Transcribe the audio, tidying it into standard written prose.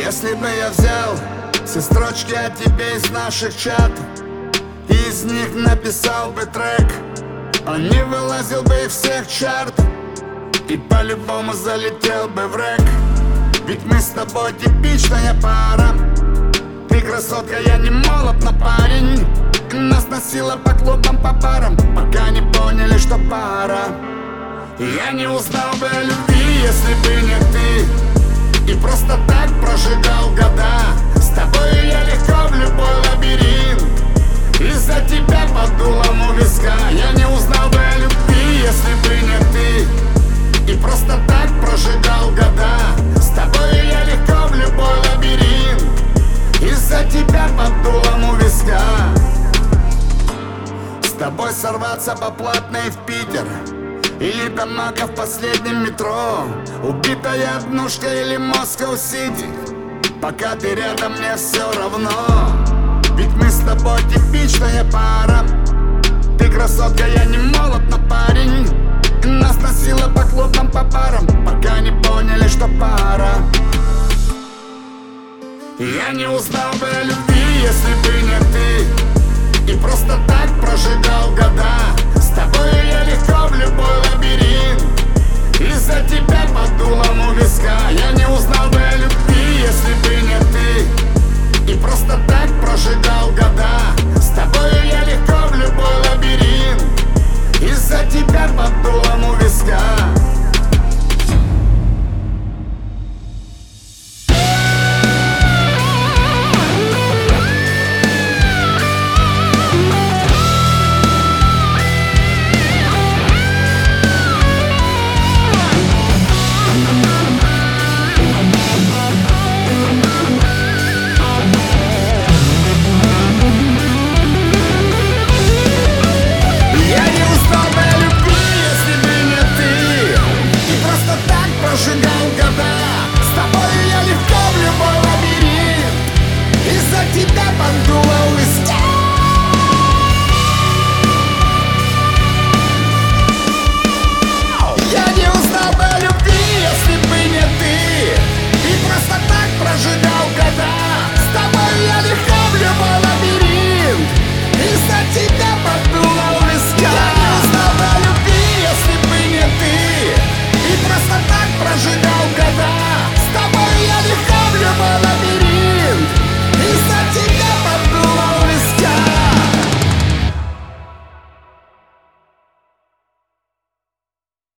Если бы я взял все строчки о тебе из наших чатов и из них написал бы трек, он не вылазил бы из всех чартов и по-любому залетел бы в рэк. Ведь мы с тобой типичная пара. Ты красотка, я не молод, но парень. Нас носило по клубам, по парам, пока не поняли, что пара. Я не узнал бы о любви, если бы не ты, и просто так прожигал года. С тобой я легко в любой лабиринт, из-за тебя под дулом у виска. Я не узнал бы о любви, если бы не ты, и просто так прожигал года. С тобой я легко в любой лабиринт, из-за тебя под дулом у виска. С тобой сорваться по платной в Питер или Тамака в последнем метро, убитая однушка или Москва-Сити. Пока ты рядом, мне все равно. Ведь мы с тобой типичная пара. Ты красотка, я не молод, но парень. Нас носило по клубам, по парам, пока не поняли, что пара. Я не узнал бы о любви,